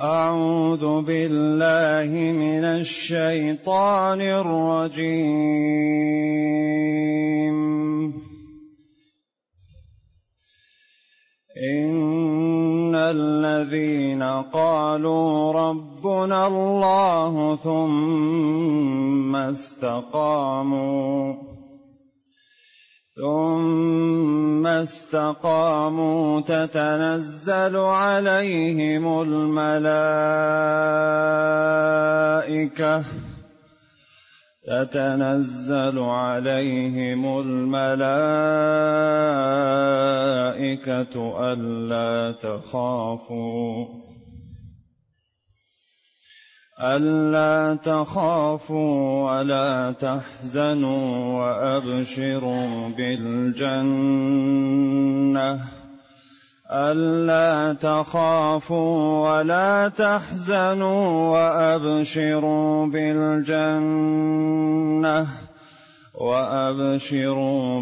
أعوذ بالله من الشيطان الرجيم. إن الذين قالوا ربنا الله ثم استقاموا تتنزل عليهم الملائكة ألا تخافوا ولا تحزنوا وأبشروا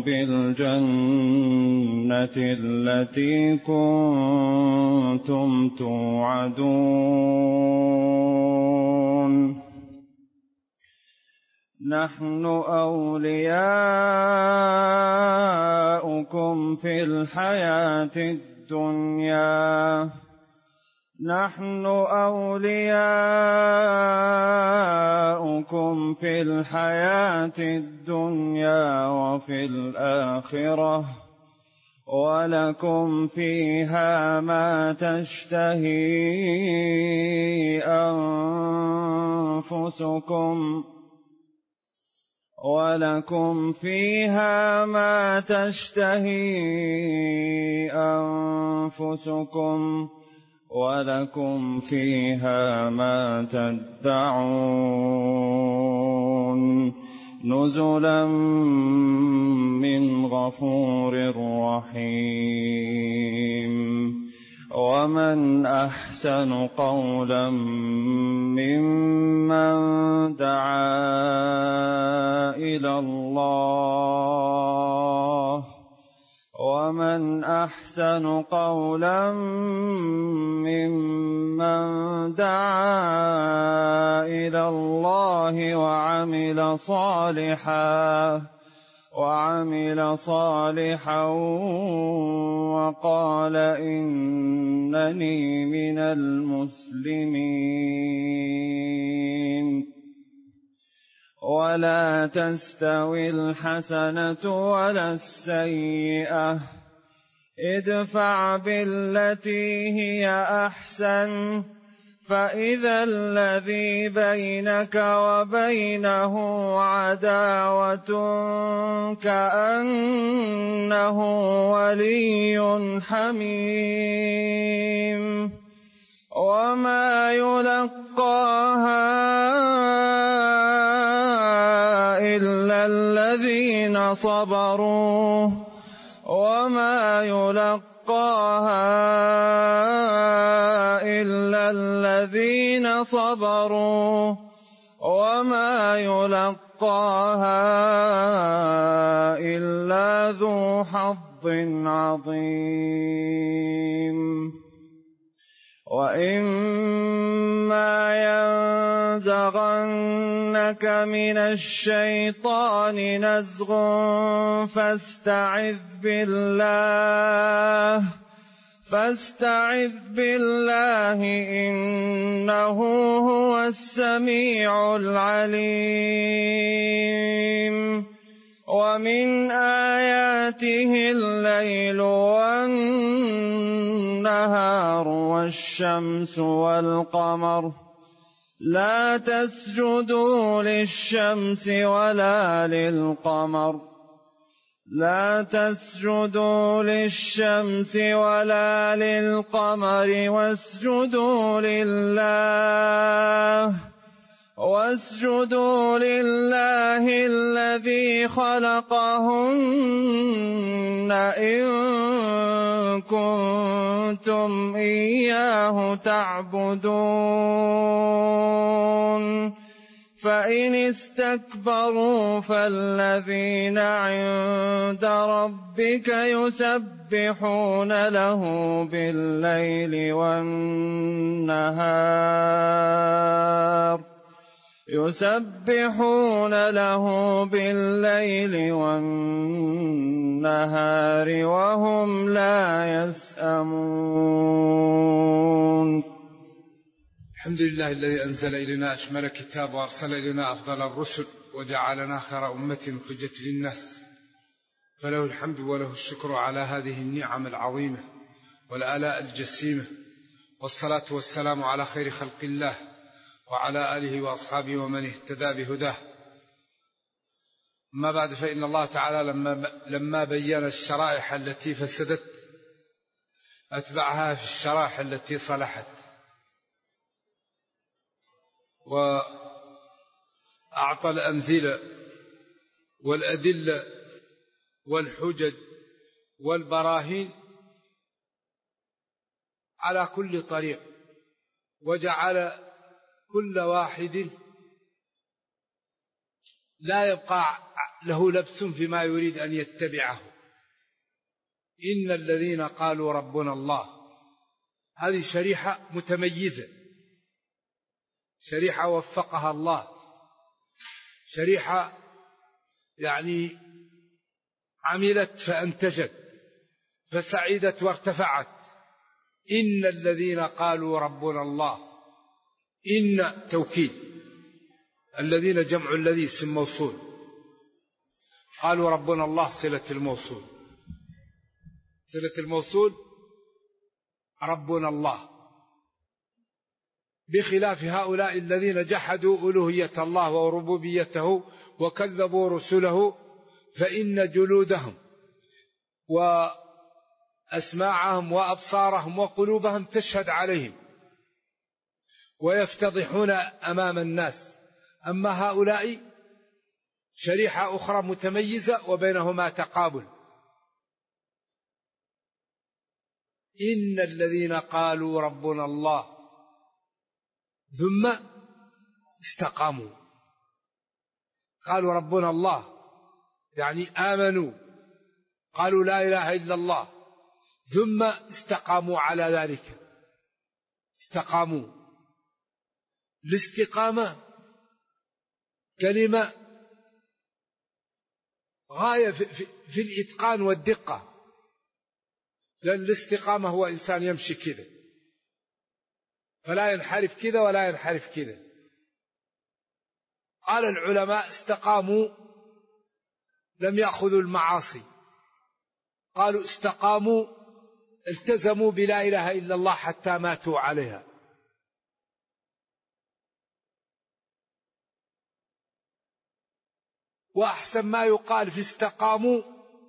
بالجنة التي كنتم توعدون. نحن أولياؤكم في الحياة الدنيا وفي الآخرة، ولكم فيها ما تشتهي أنفسكم ولكم فيها ما تدعون. نزلا من غفور رحيم. ومن أحسن قولا ممن دعا إلى الله وعمل صالحا وقال إنني من المسلمين. ولا تستوي الحسنة ولا السيئة، ادفع بالتي هي أحسن، فإذا الذي بينك وبينه عداوة كأنه ولي حميم. وما يلقاها إلا الذين صبروا وما يلقاها إلا ذو حظ عظيم. وإما ينزغنك من الشيطان نزغ فاستعذ بالله إنه هو السميع العليم. ومن آياته الليل والنهار والشمس والقمر، لا تسجدوا للشمس ولا للقمر واسجدوا لله الذي خلقهن إن كنتم إياه تعبدون. فإن استكبروا فالذين عند ربك يسبحون له بالليل والنهار وهم لا يسأمون. الحمد لله الذي أنزل إلينا أشمل كتاب وأرسل إلينا أفضل الرسل وجعلنا خير أمة أخرجت للناس، فله الحمد وله الشكر على هذه النعم العظيمة والآلاء الجسيمة، والصلاة والسلام على خير خلق الله وعلى آله وأصحابه ومن اهتدى بهداه. أما بعد، فإن الله تعالى لما بين الشرائح التي فسدت أتبعها في الشرائح التي صلحت، وأعطى الأمثلة والأدلة والحجج والبراهين على كل طريق، وجعل كل واحد لا يبقى له لبس فيما يريد أن يتبعه. إن الذين قالوا ربنا الله، هذه شريحة متميزة، شريحة وفقها الله، شريحة يعني عملت فأنتجت فسعيدت وارتفعت. إن الذين قالوا ربنا الله، إن توكيد، الذين جمع الذي اسم موصول، قالوا ربنا الله صلة الموصول، صلة الموصول ربنا الله، بخلاف هؤلاء الذين جحدوا ألوهية الله وربوبيته وكذبوا رسله، فإن جلودهم وأسماعهم وأبصارهم وقلوبهم تشهد عليهم ويفتضحون أمام الناس. أما هؤلاء شريحة أخرى متميزة وبينهما تقابل. إن الذين قالوا ربنا الله ثم استقاموا، قالوا ربنا الله يعني آمنوا، قالوا لا إله إلا الله، ثم استقاموا على ذلك، استقاموا. الاستقامة كلمة غاية في الإتقان والدقة، لأن الاستقامة هو إنسان يمشي كذا فلا ينحرف كذا ولا ينحرف كذا. قال العلماء استقاموا لم يأخذوا المعاصي، قالوا استقاموا التزموا بلا إله إلا الله حتى ماتوا عليها. وأحسن ما يقال في استقاموا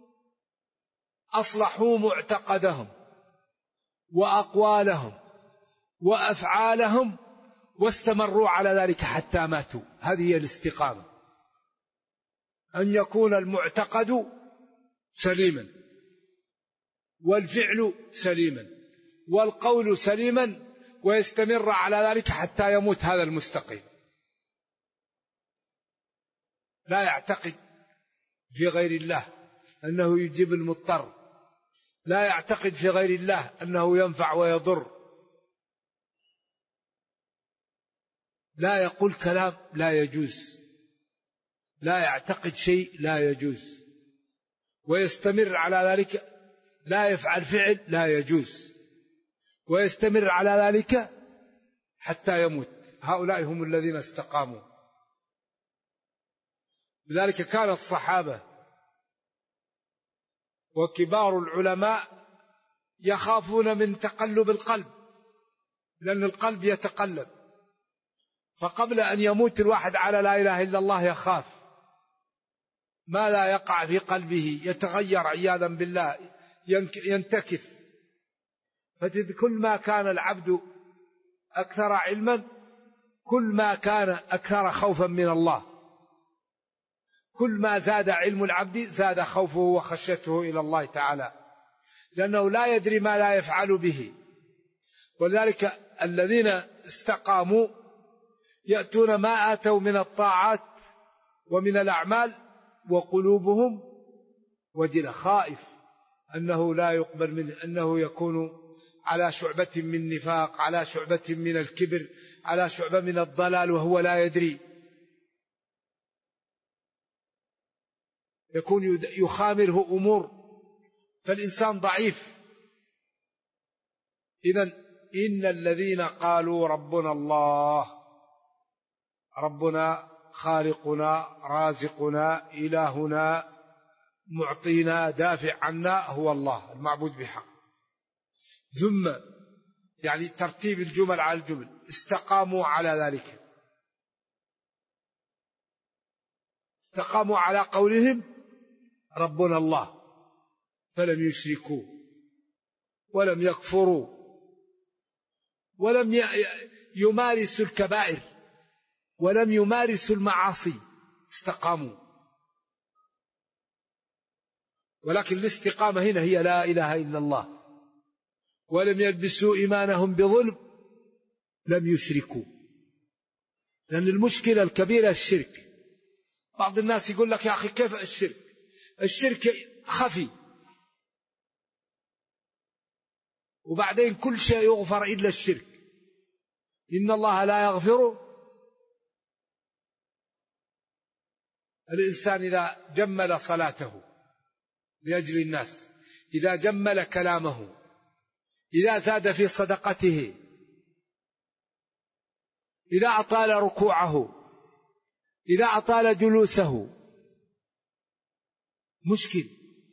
أصلحوا معتقدهم وأقوالهم وأفعالهم واستمروا على ذلك حتى ماتوا. هذه هي الاستقامة، أن يكون المعتقد سليما والفعل سليما والقول سليما ويستمر على ذلك حتى يموت هذا المستقيم، لا يعتقد في غير الله أنه يجيب المضطر، لا يعتقد في غير الله أنه ينفع ويضر، لا يقول كلام لا يجوز، لا يعتقد شيء لا يجوز، ويستمر على ذلك، لا يفعل فعل لا يجوز ويستمر على ذلك حتى يموت. هؤلاء هم الذين استقاموا. لذلك كان الصحابة وكبار العلماء يخافون من تقلب القلب، لأن القلب يتقلب، فقبل أن يموت الواحد على لا إله إلا الله يخاف ما لا يقع في قلبه، يتغير عياذا بالله، ينتكس. فكل ما كان العبد أكثر علما كل ما كان أكثر خوفا من الله، كل ما زاد علم العبد زاد خوفه وخشيته إلى الله تعالى، لأنه لا يدري ما لا يفعل به. ولذلك الذين استقاموا يأتون ما آتوا من الطاعات ومن الأعمال وقلوبهم وجلة، خائف أنه لا يقبل منه، أنه يكون على شعبة من نفاق، على شعبة من الكبر، على شعبة من الضلال وهو لا يدري، يكون يخامره أمور، فالإنسان ضعيف. إذن إن الذين قالوا ربنا الله، ربنا خالقنا رازقنا إلهنا معطينا دافع عنا هو الله المعبود بحق، ثم يعني ترتيب الجمل على الجمل، استقاموا على ذلك، استقاموا على قولهم ربنا الله، فلم يشركوا ولم يكفروا ولم يمارسوا الكبائر ولم يمارسوا المعاصي، استقاموا. ولكن الاستقامة هنا هي لا إله إلا الله، ولم يلبسوا إيمانهم بظلم، لم يشركوا. لأن المشكلة الكبيرة الشرك. بعض الناس يقول لك يا أخي كيف الشرك؟ الشرك خفي، وبعدين كل شيء يغفر إلا الشرك. إن الله لا يغفر. الإنسان إذا جمل صلاته لأجل الناس، إذا جمل كلامه، إذا زاد في صدقته، إذا أطال ركوعه، إذا أطال جلوسه، مشكل.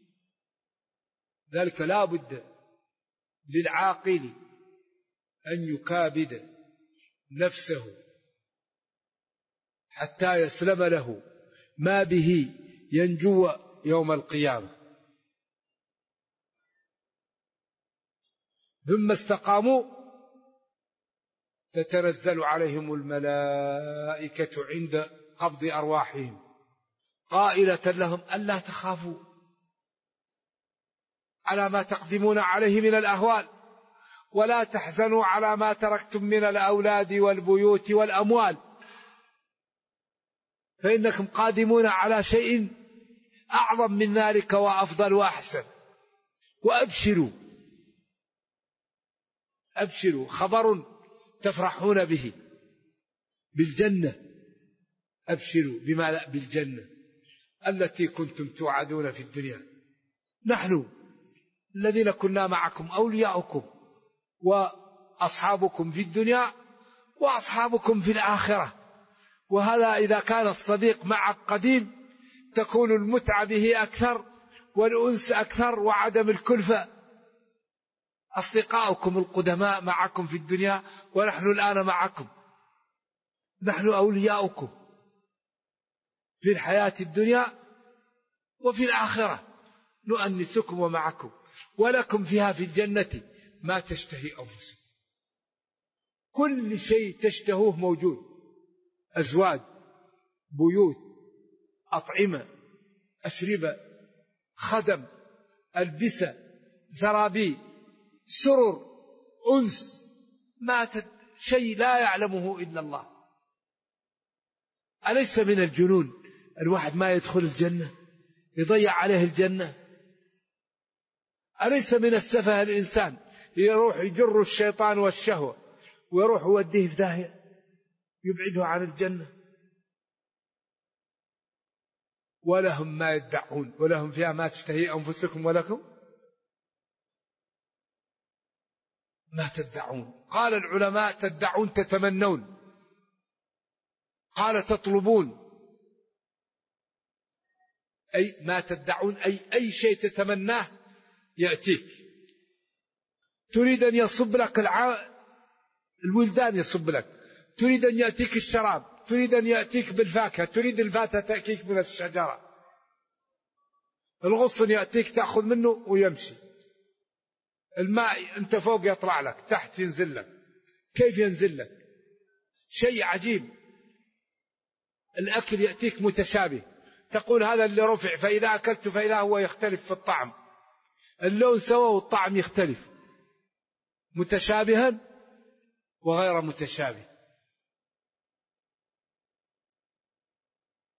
ذلك لا بد للعاقل أن يكابد نفسه حتى يسلم له ما به ينجو يوم القيامة. ثم استقاموا تتنزل عليهم الملائكة عند قبض أرواحهم قائلة لهم ألا تخافوا على ما تقدمون عليه من الأهوال، ولا تحزنوا على ما تركتم من الأولاد والبيوت والأموال، فإنكم قادمون على شيء أعظم من ذلك وأفضل وأحسن. وأبشروا، أبشروا خبر تفرحون به بالجنة، أبشروا بما بالجنة التي كنتم توعدون في الدنيا. نحن الذين كنا معكم أولياؤكم وأصحابكم في الدنيا وأصحابكم في الآخرة. وهذا إذا كان الصديق معك قديم تكون المتعة به أكثر والأنس أكثر وعدم الكلفة. أصدقاؤكم القدماء معكم في الدنيا ونحن الآن معكم، نحن أولياؤكم في الحياة الدنيا وفي الآخرة، نؤنسكم ومعكم، ولكم فيها في الجنة ما تشتهي أنفسكم. كل شيء تشتهوه موجود، أزواج، بيوت، أطعمة، أشربة، خدم، ألبسة، زرابي، سرر، أنس، شيء لا يعلمه إلا الله. أليس من الجنون الواحد ما يدخل الجنة يضيع عليه الجنة؟ أليس من السفه الإنسان يروح يجر الشيطان والشهوة ويروح يوديه في داهية يبعده عن الجنة؟ ولهم ما يدعون ولهم فيها ما تشتهي أنفسكم ولكم ما تدعون. قال العلماء تدعون تتمنون، قال تطلبون، أي ما تدعون أي شيء تتمناه يأتيك. تريد أن يصب لك الولدان يصب لك، تريد أن يأتيك الشراب، تريد أن يأتيك بالفاكهة، تريد الفاكهة تأتيك من الشجرة، الغصن يأتيك تأخذ منه ويمشي، الماء أنت فوق يطلع لك، تحت ينزل لك. كيف ينزل لك؟ شيء عجيب. الأكل يأتيك متشابه، تقول هذا اللي رفع، فإذا أكلت فإذا هو يختلف في الطعم، اللون سوا والطعم يختلف، متشابها وغير متشابه.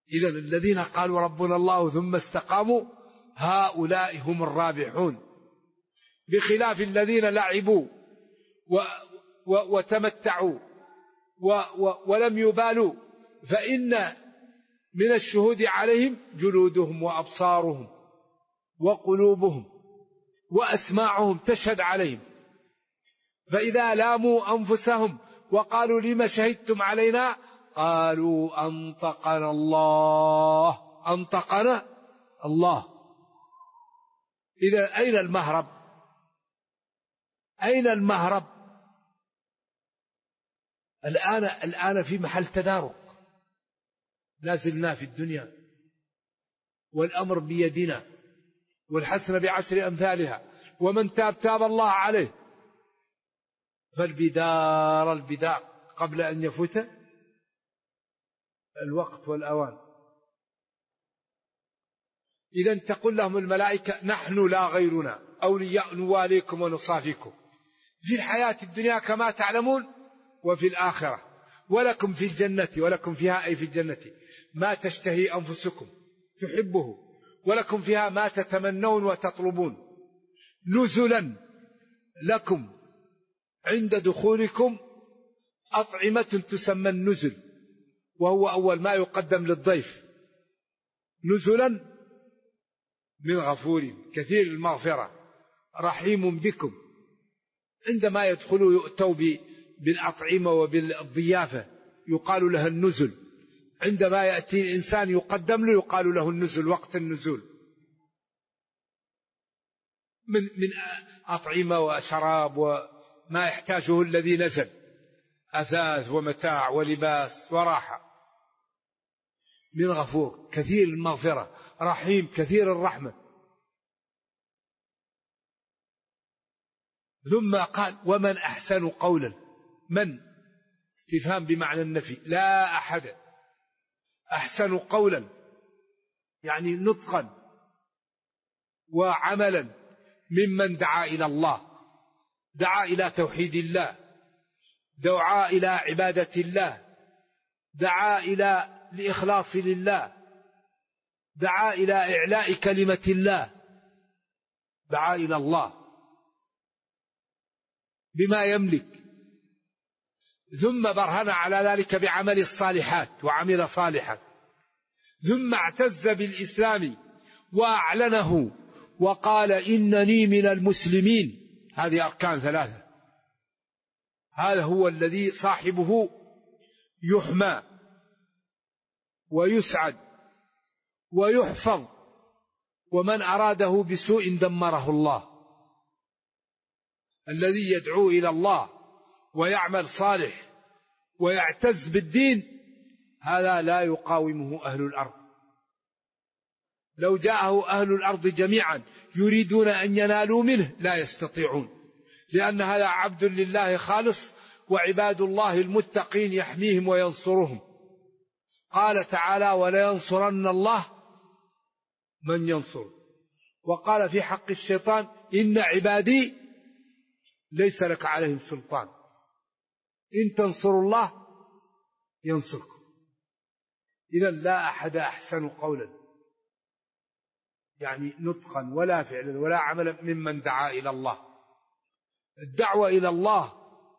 إذن الذين قالوا ربنا الله ثم استقاموا هؤلاء هم الرابحون، بخلاف الذين لعبوا وتمتعوا ولم يبالوا، فإن من الشهود عليهم جلودهم وأبصارهم وقلوبهم وأسماعهم تشهد عليهم. فإذا لاموا أنفسهم وقالوا لما شهدتم علينا قالوا أنطقنا الله، أنطقنا الله. إذا أين المهرب؟ أين المهرب؟ الآن في محل تدارك، لازلنا في الدنيا والأمر بيدنا والحسنة بعشر أمثالها، ومن تاب تاب الله عليه. فالبدار قبل أن يفوت الوقت والأوان. إذا تقول لهم الملائكة نحن لا غيرنا أولياء نواليكم ونصافيكم في الحياة الدنيا كما تعلمون وفي الآخرة، ولكم في الجنة، ولكم فيها أي في الجنة ما تشتهي أنفسكم تحبه، ولكم فيها ما تتمنون وتطلبون، نزلا لكم عند دخولكم أطعمة تسمى النزل، وهو أول ما يقدم للضيف، نزلا من غفور كثير المغفرة رحيم بكم. عندما يدخلوا يؤتوا بالأطعمة وبالضيافة يقال لها النزل، عندما يأتي الإنسان يقدم له يقال له النزل، وقت النزول، من أطعمة وشراب وما يحتاجه الذي نزل، أثاث ومتاع ولباس وراحة. من غفور كثير المغفرة رحيم كثير الرحمة. ثم قال ومن أحسن قولا، من استفهام بمعنى النفي، لا أحد أحسن قولا يعني نطقا وعملا ممن دعا إلى الله، دعا إلى توحيد الله، دعا إلى عبادة الله، دعا إلى الإخلاص لله، دعا إلى إعلاء كلمة الله، دعا إلى الله بما يملك، ثم برهن على ذلك بعمل الصالحات وعمل صالحا، ثم اعتز بالإسلام وأعلنه وقال إنني من المسلمين. هذه أركان ثلاثة. هذا هو الذي صاحبه يحمى ويسعد ويحفظ، ومن أراده بسوء دمره الله. الذي يدعو إلى الله ويعمل صالح ويعتز بالدين هذا لا يقاومه أهل الأرض. لو جاءه أهل الأرض جميعا يريدون أن ينالوا منه لا يستطيعون، لأن هذا عبد لله خالص، وعباد الله المتقين يحميهم وينصرهم. قال تعالى ولينصرن الله من ينصر. وقال في حق الشيطان إن عبادي ليس لك عليهم سلطان إن تنصروا الله ينصركم. إذا لا أحد أحسن قولا يعني نطقا ولا فعلا ولا عملا ممن دعا إلى الله. الدعوة إلى الله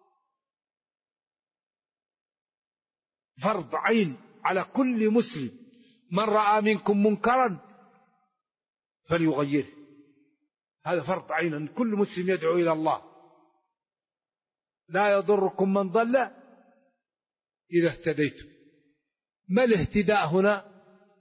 فرض عين على كل مسلم، من رأى منكم منكرا فليغيره. هذا فرض عين أن كل مسلم يدعو إلى الله. لا يضركم من ضل إذا اهتديتم. ما الاهتداء هنا؟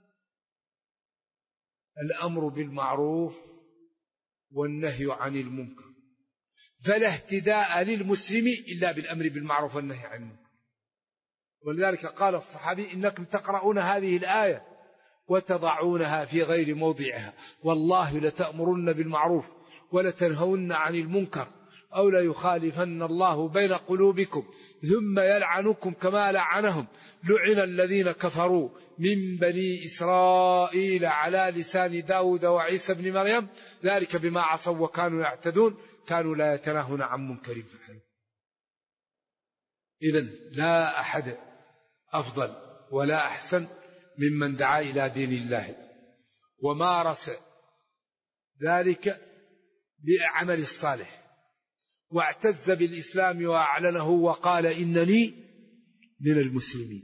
الأمر بالمعروف والنهي عن المنكر. فلا اهتداء للمسلم إلا بالأمر بالمعروف والنهي عن المنكر. ولذلك قال الصحابي إنكم تقرؤون هذه الآية وتضعونها في غير موضعها، والله لتأمرن بالمعروف ولتنهون عن المنكر أو لا يخالفن الله بين قلوبكم ثم يلعنكم كما لعنهم. لعن الذين كفروا من بني إسرائيل على لسان داود وعيسى بن مريم ذلك بما عصوا وكانوا يعتدون كانوا لا يتناهون عن منكر فعلوا. إذن لا أحد أفضل ولا أحسن ممن دعا إلى دين الله ومارس ذلك بعمل الصالح واعتز بالإسلام وأعلنه وقال إنني من المسلمين.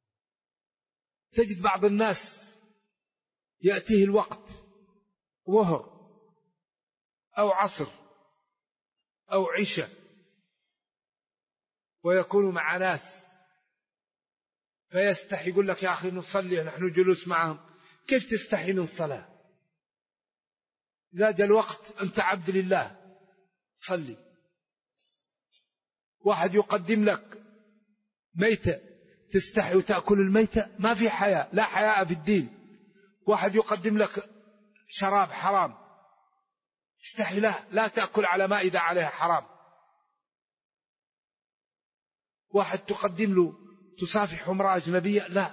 تجد بعض الناس يأتيه الوقت ظهر أو عصر أو عشاء ويكون مع ناس فيستحي، يقول لك يا أخي نصلي نحن جلوس معهم. كيف تستحي من صلاة؟ إذا جاء الوقت أنت عبد لله صلي. واحد يقدم لك ميتة تستحي وتأكل الميتة؟ ما في حياء، لا حياء في الدين. واحد يقدم لك شراب حرام تستحي؟ لا تأكل على مائدة عليها حرام. واحد تقدم له تصافح امرأة أجنبية، لا،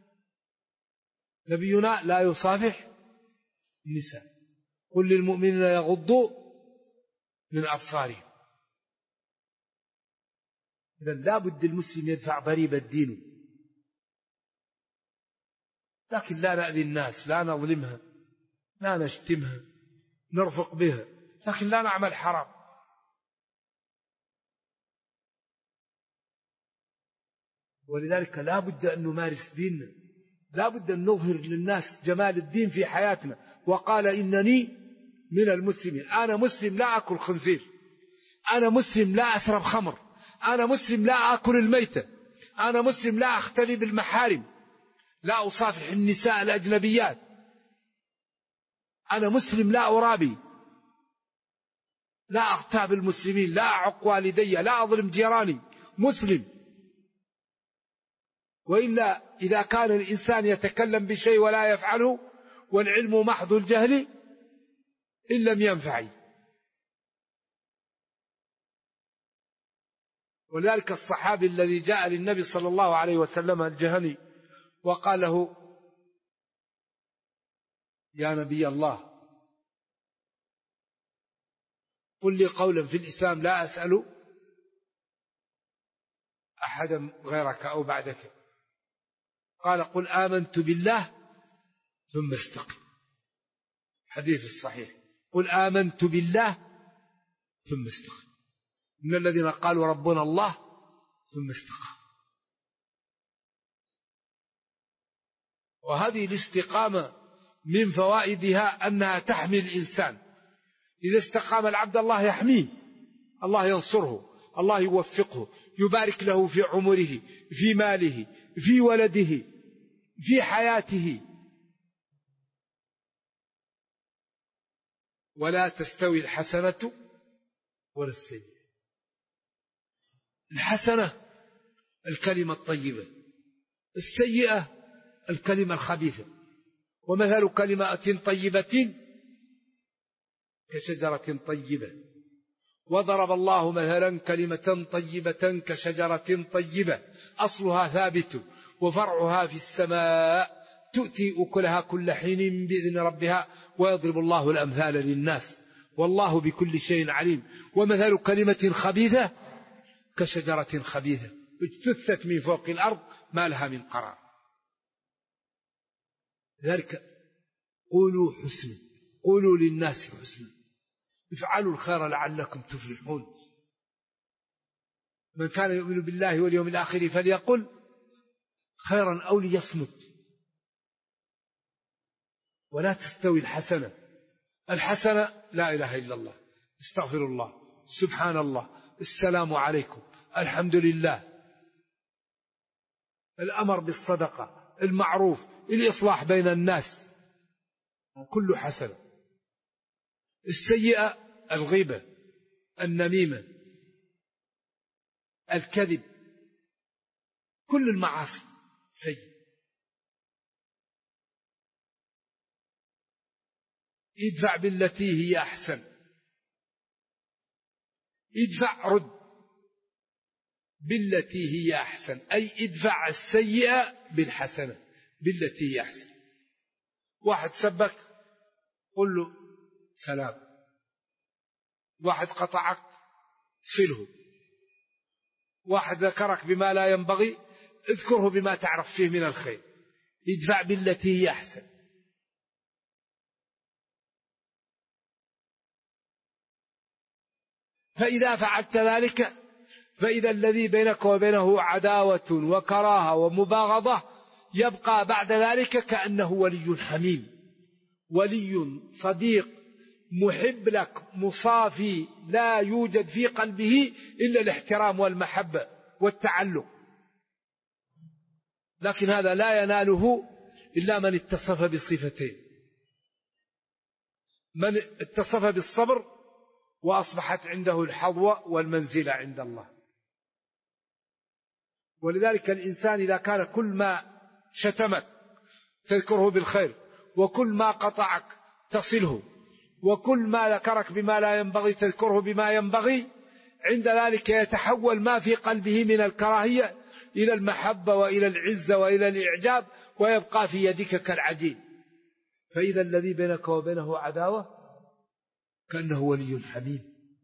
نبينا لا يصافح النساء. قل للمؤمنين يغضوا من أبصارهم. إذا لا بد المسلم يدفع ضريبة دينه، لكن لا نأذي الناس، لا نظلمها، لا نشتمها، نرفق بها، لكن لا نعمل حرام. ولذلك لا بد أن نمارس ديننا، لا بد أن نظهر للناس جمال الدين في حياتنا. وقال إنني من المسلمين. أنا مسلم لا أكل خنزير، أنا مسلم لا أشرب خمر، أنا مسلم لا أكل الميتة، أنا مسلم لا أختلي بالمحارم، لا أصافح النساء الأجنبيات، أنا مسلم لا أرابي، لا أغتاب المسلمين، لا أعق والدي، لا أظلم جيراني، مسلم. وإلا إذا كان الإنسان يتكلم بشيء ولا يفعله والعلم محض الجهل إن لم ينفع. ولذلك الصحابي الذي جاء للنبي صلى الله عليه وسلم الجهني وقال له يا نبي الله قل لي قولا في الإسلام لا أسأل أحدا غيرك أو بعدك. قال قل آمنت بالله ثم استقم. حديث الصحيح، قل آمنت بالله ثم استقم. من الذين قالوا ربنا الله ثم استقام. وهذه الاستقامة من فوائدها أنها تحمي الإنسان. إذا استقام العبد الله يحميه، الله ينصره، الله يوفقه، يبارك له في عمره، في ماله، في ولده، في حياته. ولا تستوي الحسنة ولا السيئة. الحسنة الكلمة الطيبة، السيئة الكلمة الخبيثة. ومثل كلمة طيبة كشجرة طيبة. وضرب الله مثلا كلمة طيبة كشجرة طيبة أصلها ثابت وفرعها في السماء تؤتي أكلها كل حين بإذن ربها ويضرب الله الأمثال للناس والله بكل شيء عليم. ومثل كلمة خبيثة كشجرة خبيثة اجتثت من فوق الأرض ما لها من قرار. ذلك قولوا حسنا، قولوا للناس حسنا، افعلوا الخير لعلكم تفلحون. من كان يؤمن بالله واليوم الآخر فليقل خيرا أو ليصمت. ولا تستوي الحسنة. الحسنة لا إله إلا الله، استغفر الله، سبحان الله، السلام عليكم، الحمد لله، الأمر بالصدقة، المعروف، الإصلاح بين الناس، كل حسنة. السيئة الغيبة، النميمة، الكذب، كل المعاصي سيئة. ادفع بالتي هي أحسن. ادفع رد بالتي هي أحسن، أي ادفع السيئة بالحسنة بالتي هي أحسن. واحد سبك قل له سلام، واحد قطعك صله، واحد ذكرك بما لا ينبغي اذكره بما تعرف فيه من الخير. ادفع بالتي هي أحسن. فإذا فعلت ذلك فإذا الذي بينك وبينه عداوة وكراهة ومباغضة يبقى بعد ذلك كأنه ولي حميم، ولي صديق محب لك مصافي، لا يوجد في قلبه إلا الاحترام والمحبة والتعلق. لكن هذا لا يناله إلا من اتصف بالصفتين، من اتصف بالصبر وأصبحت عنده الحظوة والمنزلة عند الله. ولذلك الإنسان إذا كان كل ما شتمك تذكره بالخير، وكل ما قطعك تصله، وكل ما ذكرك بما لا ينبغي تذكره بما ينبغي، عند ذلك يتحول ما في قلبه من الكراهية إلى المحبة وإلى العزة وإلى الإعجاب، ويبقى في يدك كالعجين. فإذا الذي بينك وبينه عداوة كأنه ولي حميم،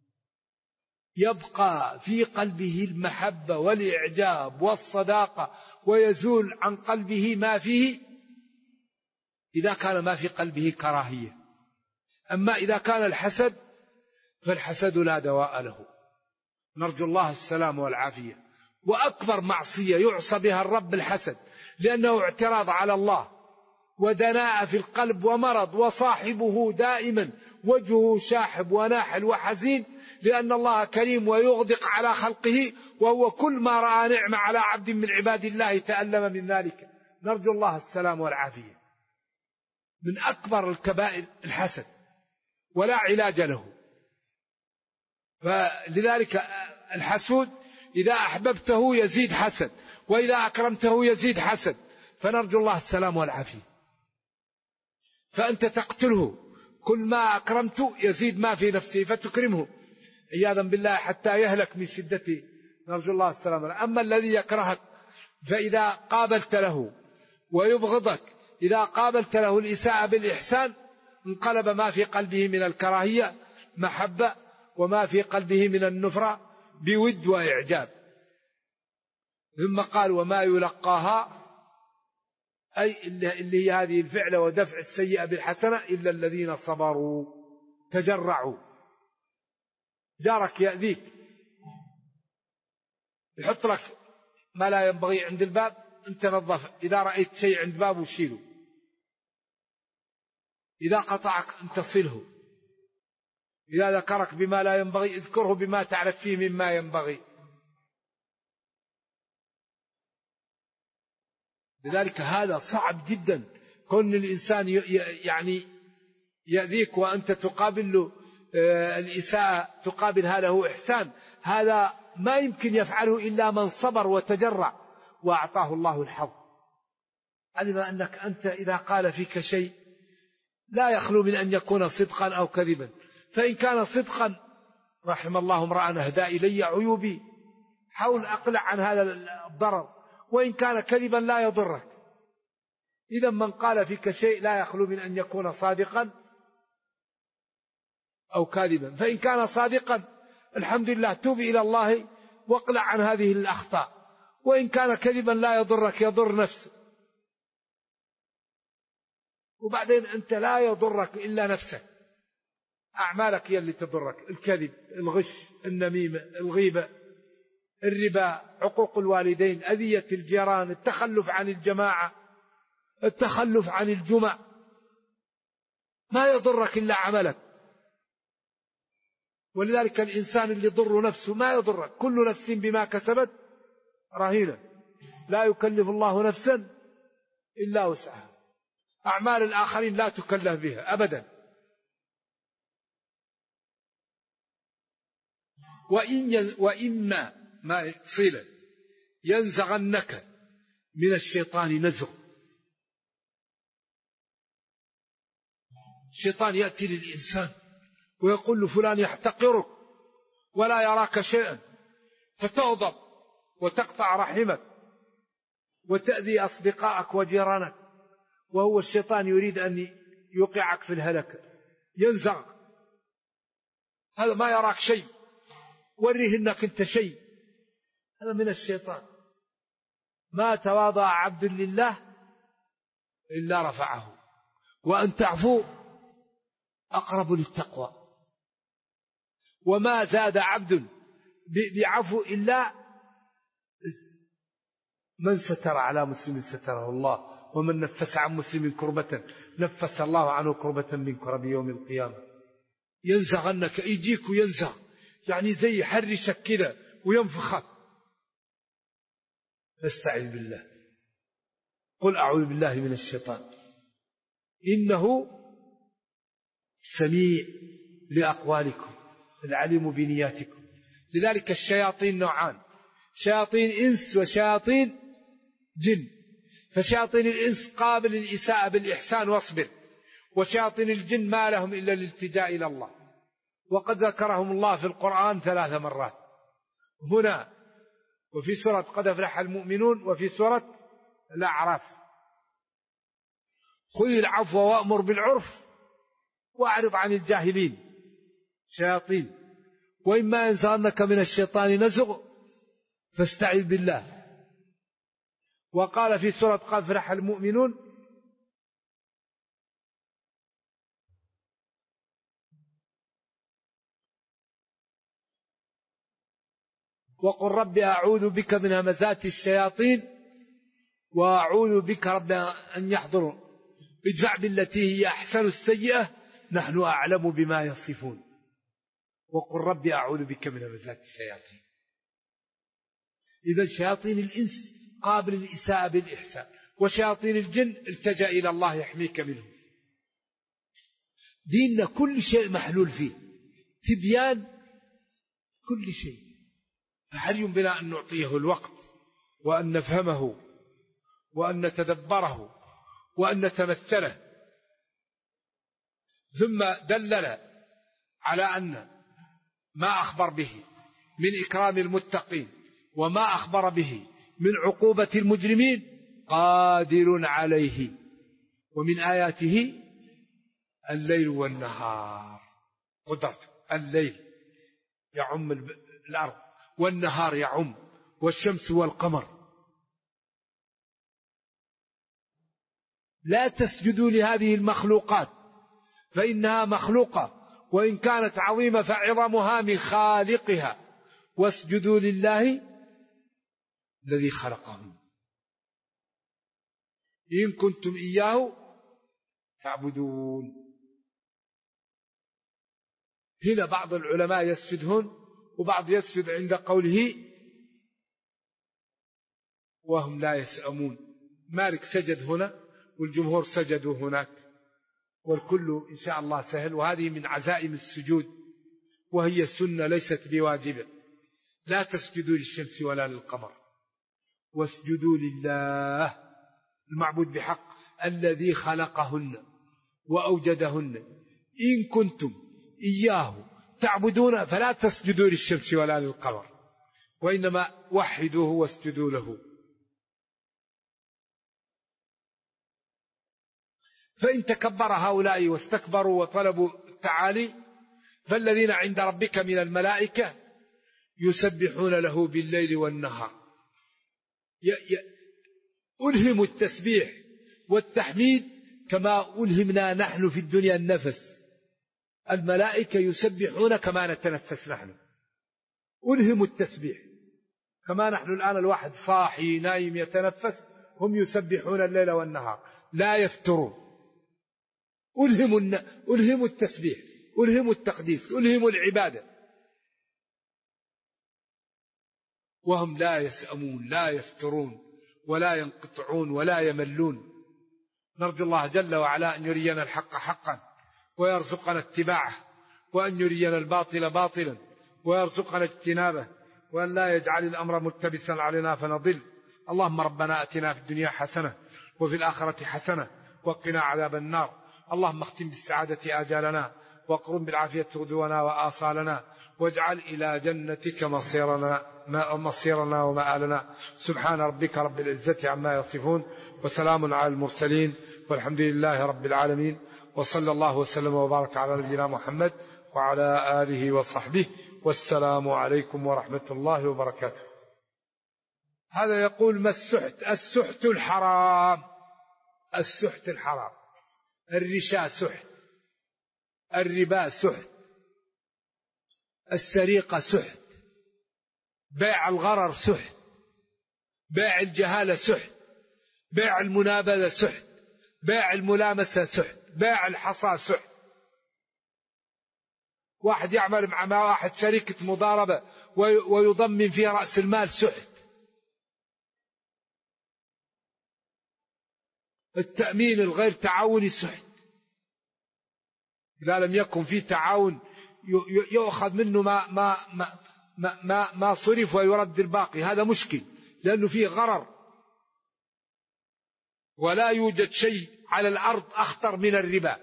يبقى في قلبه المحبة والإعجاب والصداقة، ويزول عن قلبه ما فيه إذا كان ما في قلبه كراهية. أما إذا كان الحسد فالحسد لا دواء له، نرجو الله السلام والعافية. وأكبر معصية يعصى بها الرب الحسد، لأنه اعتراض على الله ودناء في القلب ومرض، وصاحبه دائما وجهه شاحب وناحل وحزين، لأن الله كريم ويغدق على خلقه، وهو كل ما رأى نعمة على عبد من عباد الله تألم من ذلك. نرجو الله السلام والعافية. من أكبر الكبائر الحسد، ولا علاج له. فلذلك الحسود إذا أحببته يزيد حسد، وإذا أكرمته يزيد حسد، فنرجو الله السلام والعافية. فأنت تقتله، كل ما أكرمته يزيد ما في نفسه فتكرمه عياذا بالله حتى يهلك من شدته، نرجو الله السلام. أما الذي يكرهك فإذا قابلت له ويبغضك، إذا قابلت له الإساءة بالإحسان انقلب ما في قلبه من الكراهية محبة، وما في قلبه من النفرة بود وإعجاب. ثم قال وما يلقاها، أي اللي هي هذه الفعلة ودفع السيئة بالحسنة، إلا الذين صبروا تجرعوا. جارك يأذيك يحط لك ما لا ينبغي عند الباب، أنت نظف، إذا رأيت شيء عند بابه شيله، إذا قطعك أنت صله، إذا ذكرك بما لا ينبغي اذكره بما تعرف فيه مما ينبغي. لذلك هذا صعب جدا، كون الإنسان يعني يأذيك وأنت تقابل له الإساءة تقابلها له إحسان، هذا ما يمكن يفعله إلا من صبر وتجرع وأعطاه الله الحظ. علم أنك أنت إذا قال فيك شيء لا يخلو من أن يكون صدقا أو كذبا، فإن كان صدقا رحم الله امرأ أهدى إلي عيوبي، حاول أقلع عن هذا الضرر، وإن كان كذبا لا يضرك. إذا من قال فيك شيء لا يخلو من أن يكون صادقا أو كاذبا، فإن كان صادقا الحمد لله توب إلى الله واقلع عن هذه الأخطاء، وإن كان كذبا لا يضرك، يضر نفسه. وبعدين أنت لا يضرك إلا نفسك، أعمالك هي اللي تضرك، الكذب، الغش، النميمة، الغيبة، الربا، عقوق الوالدين، أذية الجيران، التخلف عن الجماعة، التخلف عن الجمع، ما يضرك إلا عملك. ولذلك الإنسان اللي يضر نفسه ما يضرك، كل نفس بما كسبت رهينة، لا يكلف الله نفسا إلا وسعها. أعمال الآخرين لا تكلف بها أبدا. وإما ما صلة ينزغنك من الشيطان نزغ. الشيطان يأتي للإنسان ويقول له فلان يحتقرك ولا يراك شيئا، فتغضب وتقطع رحمك وتأذي أصدقائك وجيرانك، وهو الشيطان يريد أن يوقعك في الهلكة. ينزغ، هذا ما يراك شيء، وريه أنك أنت شيء، هذا من الشيطان. ما تواضع عبد لله إلا رفعه، وأن تعفو أقرب للتقوى. وما زاد عبد بعفو إلا من ستر على مسلم ستره الله، ومن نفس عن مسلم كربة نفس الله عنه كربة من كرب يوم القيامة. ينزغنك، يجيك وينزغ، يعني زي حرشك كده وينفخك. استعذ بالله. قل أعوذ بالله من الشيطان إنه سميع لأقوالكم العليم بنياتكم. لذلك الشياطين نوعان، شياطين إنس وشياطين جن. فشياطين الإنس قابل للإساءة بالإحسان واصبر، وشياطين الجن ما لهم إلا الالتجاء إلى الله، وقد ذكرهم الله في القرآن 3 مرات، هنا وفي سورة قد أفلح المؤمنون وفي سورة الأعراف. خذ العفو وأمر بالعرف وأعرض عن الجاهلين شياطين. وإما ينزغنك من الشيطان نزغ فاستعذ بالله. وقال في سورة قد أفلح المؤمنون وقل رب أعوذ بك من همزات الشياطين وأعوذ بك رب أن يحضرون ادفع بالتي هي أحسن السيئة نحن أعلم بما يصفون. وقل رب أعوذ بك من همزات الشياطين. إذا شياطين الإنس قابل الإساءة بالإحسان، وشياطين الجن التجأ إلى الله يحميك منه. ديننا كل شيء محلول فيه، تبيان كل شيء، فحري بنا أن نعطيه الوقت وأن نفهمه وأن نتدبره وأن نتمثله. ثم دلنا على أن ما أخبر به من إكرام المتقين وما أخبر به من عقوبة المجرمين قادر عليه. ومن آياته الليل والنهار، قدرته. الليل يعم الأرض، والنهار يعم، والشمس والقمر. لا تسجدوا لهذه المخلوقات فإنها مخلوقة، وإن كانت عظيمة فعظمها من خالقها، واسجدوا لله الذي خلقهم إن كنتم إياه تعبدون. هنا بعض العلماء يسجدون وبعض يسجد عند قوله وهم لا يسأمون. مالك سجد هنا والجمهور سجدوا هناك، والكل إن شاء الله سهل. وهذه من عزائم السجود، وهي سنة ليست بواجبة. لا تسجدوا للشمس ولا للقمر، واسجدوا لله المعبود بحق الذي خلقهن وأوجدهن إن كنتم إياه تعبدون. فلا تسجدوا للشمس ولا للقمر، وإنما وحدوه واسجدوا له. فإن تكبر هؤلاء واستكبروا وطلبوا التعالي، فالذين عند ربك من الملائكة يسبحون له بالليل والنهار. ألهم التسبيح والتحميد كما ألهمنا نحن في الدنيا النفس. الملائكة يسبحون كما نتنفس نحن، ألهم التسبيح. كما نحن الآن الواحد صاحي نايم يتنفس، هم يسبحون الليل والنهار لا يفترون. ألهم التسبيح، ألهم التقديس، ألهم العبادة، وهم لا يسأمون لا يفترون ولا ينقطعون ولا يملون. نرجو الله جل وعلا أن يرينا الحق حقا ويرزقنا اتباعه، وأن يرينا الباطل باطلا ويرزقنا اجتنابه، وأن لا يجعل الأمر ملتبسا علينا فنضل. اللهم ربنا أتنا في الدنيا حسنة وفي الآخرة حسنة وقنا عذاب النار. اللهم اختم بالسعادة آجالنا، واقرن بالعافية غدونا وآصالنا، واجعل إلى جنتك مصيرنا ومآلنا. سبحان ربك رب العزة عما يصفون، وسلام على المرسلين، والحمد لله رب العالمين. وصلى الله وسلم وبارك على نبينا محمد وعلى آله وصحبه، والسلام عليكم ورحمة الله وبركاته. هذا يقول ما السحت؟ السحت الحرام السحت الحرام، الرشا سحت، الربا سحت، السرقة سحت، بيع الغرر سحت، بيع الجهالة سحت، بيع المنابذة سحت، بيع الملامسة سحت، بيع الحصى سحت. واحد يعمل مع واحد شركة مضاربة ويضمن فيها رأس المال سحت. التأمين الغير تعاوني سحت، إذا لم يكن فيه تعاون يؤخذ منه ما صرف ويرد الباقي، هذا مشكل لأنه فيه غرر. ولا يوجد شيء على الأرض أخطر من الربا،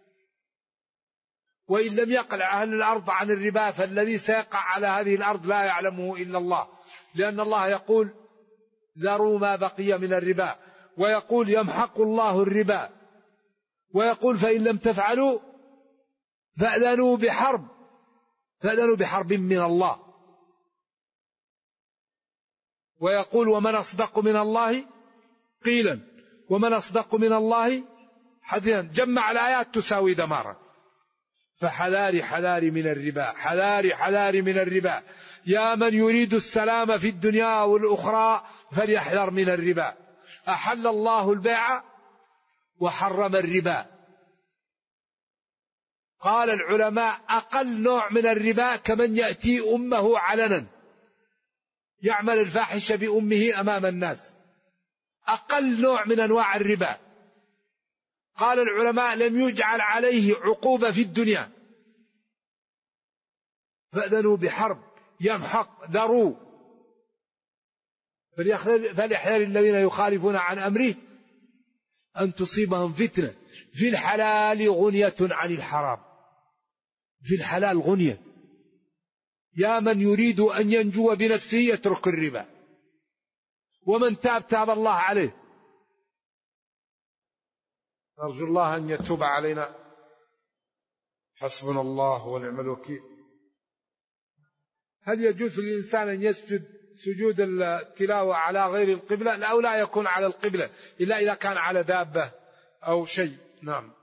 وإن لم يقع أهل الأرض عن الربا فالذي سيقع على هذه الأرض لا يعلمه إلا الله، لأن الله يقول ذروا ما بقي من الربا، ويقول يمحق الله الربا، ويقول فإن لم تفعلوا فأذنوا بحرب من الله، ويقول ومن أصدق من الله قيلا ومن أصدق من الله حديثا. جمع الآيات تساوي دمارا. فحذاري حذاري من الربا، حذاري حذاري من الربا. يا من يريد السلام في الدنيا والأخرى فليحذر من الربا. أحل الله البيع وحرم الربا. قال العلماء أقل نوع من الربا كمن يأتي أمه علنا يعمل الفاحشة بأمه أمام الناس، أقل نوع من أنواع الربا. قال العلماء لم يجعل عليه عقوبة في الدنيا. فأذنوا بحرب، يمحق ذروا. فليحذر الذين يخالفون عن أمره أن تصيبهم فتنة. في الحلال غنية عن الحرام، في الحلال غنية. يا من يريد أن ينجو بنفسه يترك الربا، ومن تاب تاب الله عليه. نرجو الله أن يتوب علينا. حسبنا الله ونعم الوكيل. هل يجوز للإنسان أن يسجد سجود التلاوة على غير القبلة؟ لا، أو لا يكون على القبلة إلا إذا كان على دابة أو شيء. نعم.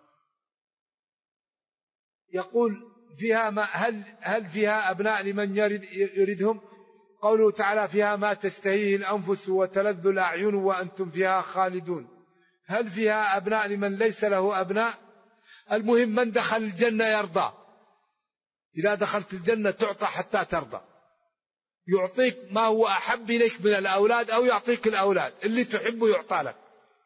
يقول فيها هل فيها أبناء لمن يردهم؟ قوله تعالى فيها ما تشتهيه الأنفس وتلذ الأعين وأنتم فيها خالدون. هل فيها أبناء لمن ليس له أبناء؟ المهم من دخل الجنة يرضى. إذا دخلت الجنة تعطى حتى ترضى، يعطيك ما هو أحب إليك من الأولاد أو يعطيك الأولاد اللي تحبه يعطى لك.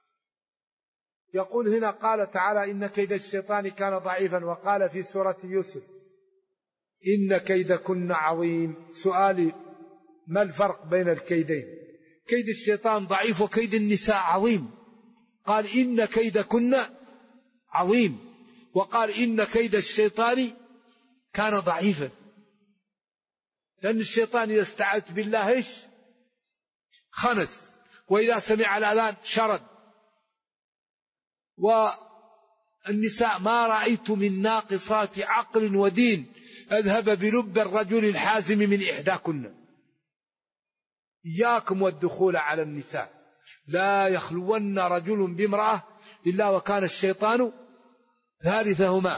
يقول هنا قال تعالى إن كيد الشيطان كان ضعيفا، وقال في سورة يوسف إن كيدكن عظيم. سؤالي ما الفرق بين الكيدين؟ كيد الشيطان ضعيف وكيد النساء عظيم. قال إن كيدكن عظيم، وقال إن كيد الشيطان كان ضعيفا، لأن الشيطان إذا استعذت بالله إيش؟ خنس، وإذا سمع الأذان شرد. والنساء ما رأيت من ناقصات عقل ودين أذهب بلب الرجل الحازم من إحداكن. إياكم والدخول على النساء، لا يخلون رجل بامرأة إلا وكان الشيطان ثالثهما.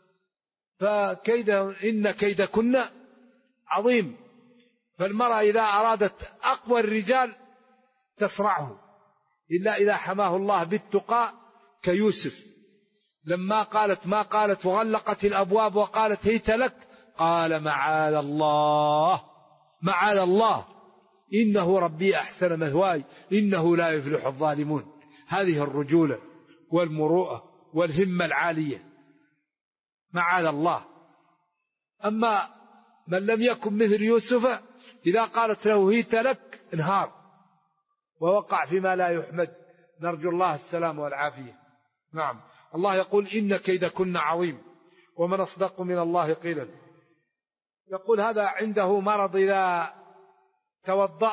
إن كيدكن عظيم. فالمرأة إذا أرادت أقوى الرجال تسرعه، إلا إذا حماه الله بالتقى كيوسف لما قالت ما قالت وغلقت الأبواب وقالت هيت لك، قال معاذ الله معاذ الله إنه ربي أحسن مثواي إنه لا يفلح الظالمون. هذه الرجولة والمروءة والهمة العالية، معاذ الله. أما من لم يكن مثل يوسف إذا قالت له هيت لك انهار ووقع فيما لا يحمد. نرجو الله السلام والعافية. نعم. الله يقول إن كيدكن عظيم ومن أصدق من الله قيلا. يقول هذا عنده مرض إذا توضأ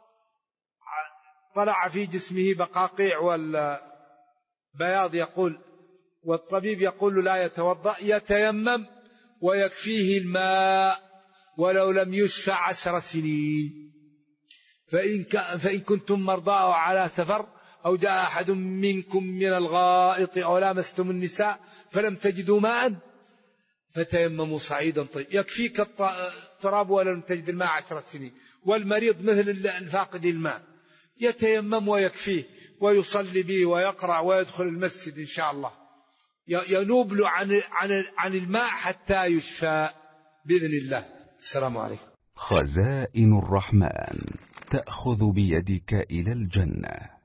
طلع في جسمه بقاقيع والبياض، يقول والطبيب يقول له لا يتوضأ، يتيمم ويكفيه الماء ولو لم يشفع 10 سنين. فإن كنتم مرضى أو على سفر أو جاء أحد منكم من الغائط أو لامستم النساء فلم تجدوا ماء فتيمموا صعيدا طيب. يكفيك التراب ولم تجد الماء 10 سنين. والمريض مثل الفاقد الماء يتيمم ويكفيه ويصلي به ويقرأ ويدخل المسجد إن شاء الله، ينوب له عن الماء حتى يشفى بإذن الله. السلام عليكم. خزائن الرحمن تأخذ بيدك إلى الجنة.